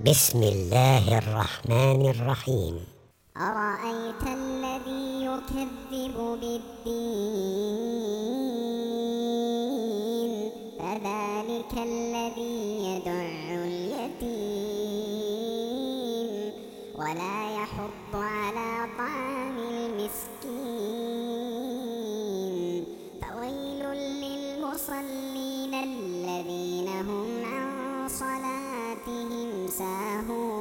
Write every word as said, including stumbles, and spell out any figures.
بسم الله الرحمن الرحيم. أرأيت الذي يكذب بالدين فذلك الذي يدع اليتيم ولا يحض على طعام المسكين فويل للمصلين الذين هم عن صلاتهم ساهون